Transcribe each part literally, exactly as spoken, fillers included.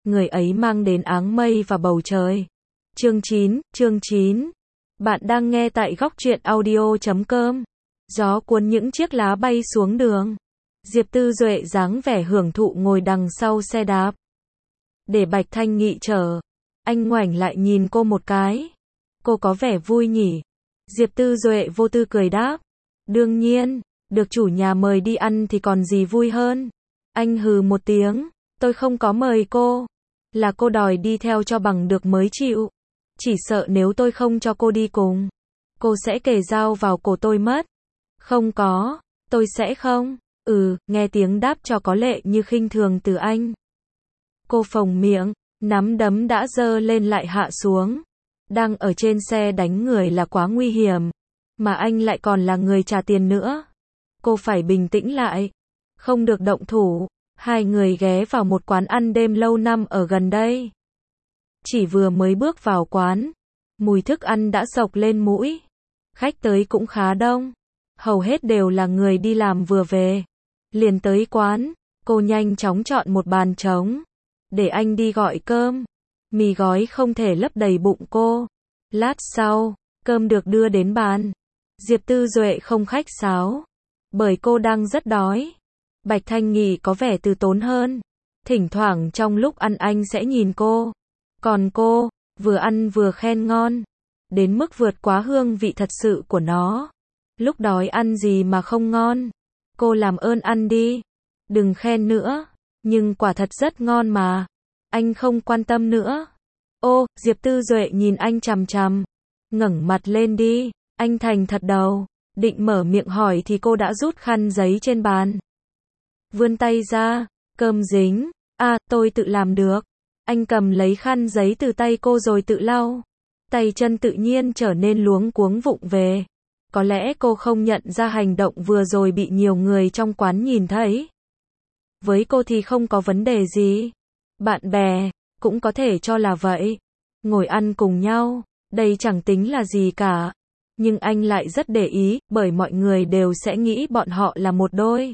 người ấy mang đến áng mây và bầu trời. Chương chín, chương chín. Bạn đang nghe tại góc truyện audio chấm com. Gió cuốn những chiếc lá bay xuống đường. Diệp Tư Duệ dáng vẻ hưởng thụ ngồi đằng sau xe đạp. Để Bạch Thanh Nghị chở. Anh ngoảnh lại nhìn cô một cái. Cô có vẻ vui nhỉ? Diệp Tư Duệ vô tư cười đáp. Đương nhiên, được chủ nhà mời đi ăn thì còn gì vui hơn. Anh hừ một tiếng. Tôi không có mời cô. Là cô đòi đi theo cho bằng được mới chịu. Chỉ sợ nếu tôi không cho cô đi cùng, cô sẽ kề dao vào cổ tôi mất. Không có, tôi sẽ không. Ừ, nghe tiếng đáp cho có lệ như khinh thường từ anh. Cô phồng miệng, nắm đấm đã giơ lên lại hạ xuống. Đang ở trên xe đánh người là quá nguy hiểm. Mà anh lại còn là người trả tiền nữa. Cô phải bình tĩnh lại. Không được động thủ. Hai người ghé vào một quán ăn đêm lâu năm ở gần đây. Chỉ vừa mới bước vào quán, mùi thức ăn đã sộc lên mũi. Khách tới cũng khá đông. Hầu hết đều là người đi làm vừa về. Liền tới quán, cô nhanh chóng chọn một bàn trống. Để anh đi gọi cơm. Mì gói không thể lấp đầy bụng cô. Lát sau, cơm được đưa đến bàn. Diệp Tư Duệ không khách sáo. Bởi cô đang rất đói. Bạch Thanh Nghị có vẻ từ tốn hơn. Thỉnh thoảng trong lúc ăn anh sẽ nhìn cô. Còn cô, vừa ăn vừa khen ngon. Đến mức vượt quá hương vị thật sự của nó. Lúc đói ăn gì mà không ngon. Cô làm ơn ăn đi. Đừng khen nữa. Nhưng quả thật rất ngon mà. Anh không quan tâm nữa. Ô, Diệp Tư Duệ nhìn anh chằm chằm. Ngẩng mặt lên đi. Anh thành thật đầu. Định mở miệng hỏi thì cô đã rút khăn giấy trên bàn. Vươn tay ra. Cơm dính. À, tôi tự làm được. Anh cầm lấy khăn giấy từ tay cô rồi tự lau. Tay chân tự nhiên trở nên luống cuống vụng về. Có lẽ cô không nhận ra hành động vừa rồi bị nhiều người trong quán nhìn thấy. Với cô thì không có vấn đề gì. Bạn bè, cũng có thể cho là vậy. Ngồi ăn cùng nhau, đây chẳng tính là gì cả. Nhưng anh lại rất để ý, bởi mọi người đều sẽ nghĩ bọn họ là một đôi.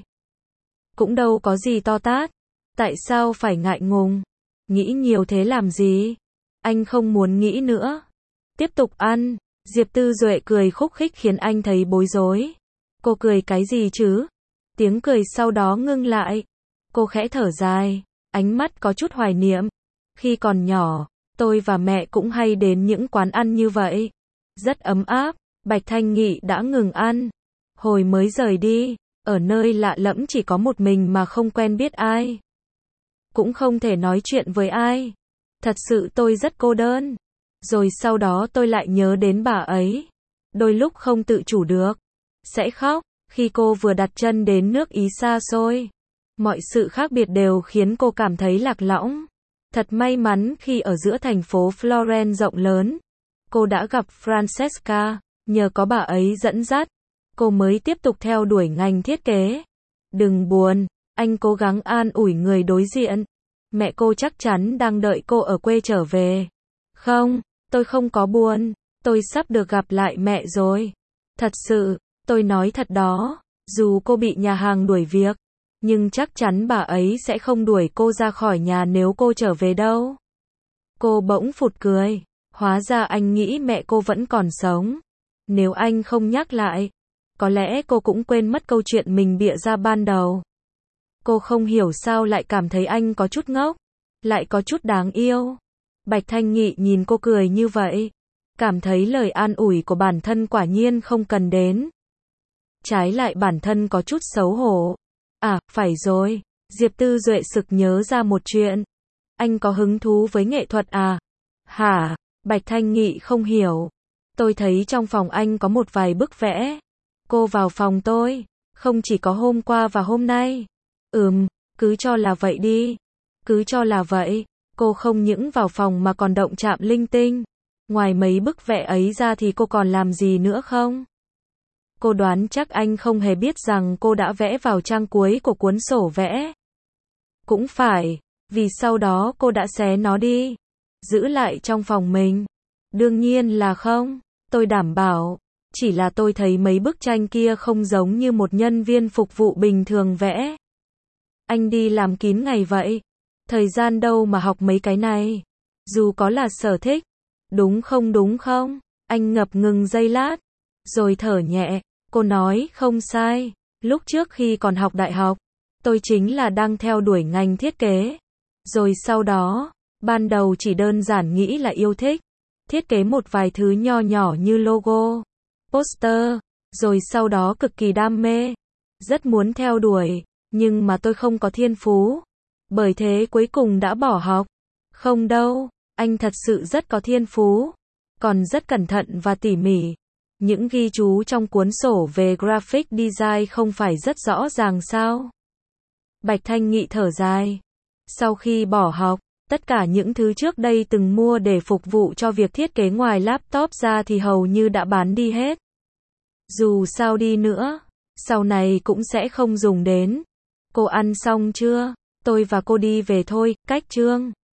Cũng đâu có gì to tát. Tại sao phải ngại ngùng? Nghĩ nhiều thế làm gì? Anh không muốn nghĩ nữa. Tiếp tục ăn. Diệp Tư Duệ cười khúc khích khiến anh thấy bối rối. Cô cười cái gì chứ? Tiếng cười sau đó ngưng lại. Cô khẽ thở dài. Ánh mắt có chút hoài niệm. Khi còn nhỏ, tôi và mẹ cũng hay đến những quán ăn như vậy. Rất ấm áp. Bạch Thanh Nghị đã ngừng ăn. Hồi mới rời đi, ở nơi lạ lẫm chỉ có một mình mà không quen biết ai. Cũng không thể nói chuyện với ai. Thật sự tôi rất cô đơn. Rồi sau đó tôi lại nhớ đến bà ấy. Đôi lúc không tự chủ được. Sẽ khóc, khi cô vừa đặt chân đến nước Ý xa xôi. Mọi sự khác biệt đều khiến cô cảm thấy lạc lõng. Thật may mắn khi ở giữa thành phố Florence rộng lớn. Cô đã gặp Francesca. Nhờ có bà ấy dẫn dắt, cô mới tiếp tục theo đuổi ngành thiết kế. Đừng buồn, anh cố gắng an ủi người đối diện. Mẹ cô chắc chắn đang đợi cô ở quê trở về. Không, tôi không có buồn, tôi sắp được gặp lại mẹ rồi. Thật sự, tôi nói thật đó, dù cô bị nhà hàng đuổi việc, nhưng chắc chắn bà ấy sẽ không đuổi cô ra khỏi nhà nếu cô trở về đâu. Cô bỗng phụt cười, hóa ra anh nghĩ mẹ cô vẫn còn sống. Nếu anh không nhắc lại, có lẽ cô cũng quên mất câu chuyện mình bịa ra ban đầu. Cô không hiểu sao lại cảm thấy anh có chút ngốc, lại có chút đáng yêu. Bạch Thanh Nghị nhìn cô cười như vậy, cảm thấy lời an ủi của bản thân quả nhiên không cần đến. Trái lại bản thân có chút xấu hổ. À, phải rồi, Diệp Tư Duệ sực nhớ ra một chuyện. Anh có hứng thú với nghệ thuật à? Hả? Bạch Thanh Nghị không hiểu. Tôi thấy trong phòng anh có một vài bức vẽ. Cô vào phòng tôi, không chỉ có hôm qua và hôm nay. Ừm, cứ cho là vậy đi. Cứ cho là vậy. Cô không những vào phòng mà còn động chạm linh tinh. Ngoài mấy bức vẽ ấy ra thì cô còn làm gì nữa không? Cô đoán chắc anh không hề biết rằng cô đã vẽ vào trang cuối của cuốn sổ vẽ. Cũng phải, vì sau đó cô đã xé nó đi, giữ lại trong phòng mình. Đương nhiên là không. Tôi đảm bảo, chỉ là tôi thấy mấy bức tranh kia không giống như một nhân viên phục vụ bình thường vẽ. Anh đi làm kín ngày vậy. Thời gian đâu mà học mấy cái này. Dù có là sở thích. Đúng không đúng không? Anh ngập ngừng giây lát. Rồi thở nhẹ. Cô nói không sai. Lúc trước khi còn học đại học, tôi chính là đang theo đuổi ngành thiết kế. Rồi sau đó, ban đầu chỉ đơn giản nghĩ là yêu thích. Thiết kế một vài thứ nho nhỏ như logo, poster. Rồi sau đó cực kỳ đam mê. Rất muốn theo đuổi. Nhưng mà tôi không có thiên phú. Bởi thế cuối cùng đã bỏ học. Không đâu, anh thật sự rất có thiên phú. Còn rất cẩn thận và tỉ mỉ. Những ghi chú trong cuốn sổ về graphic design không phải rất rõ ràng sao? Bạch Thanh Nghị thở dài. Sau khi bỏ học, tất cả những thứ trước đây từng mua để phục vụ cho việc thiết kế ngoài laptop ra thì hầu như đã bán đi hết. Dù sao đi nữa, sau này cũng sẽ không dùng đến. Cô ăn xong chưa? Tôi và cô đi về thôi, cách Trương.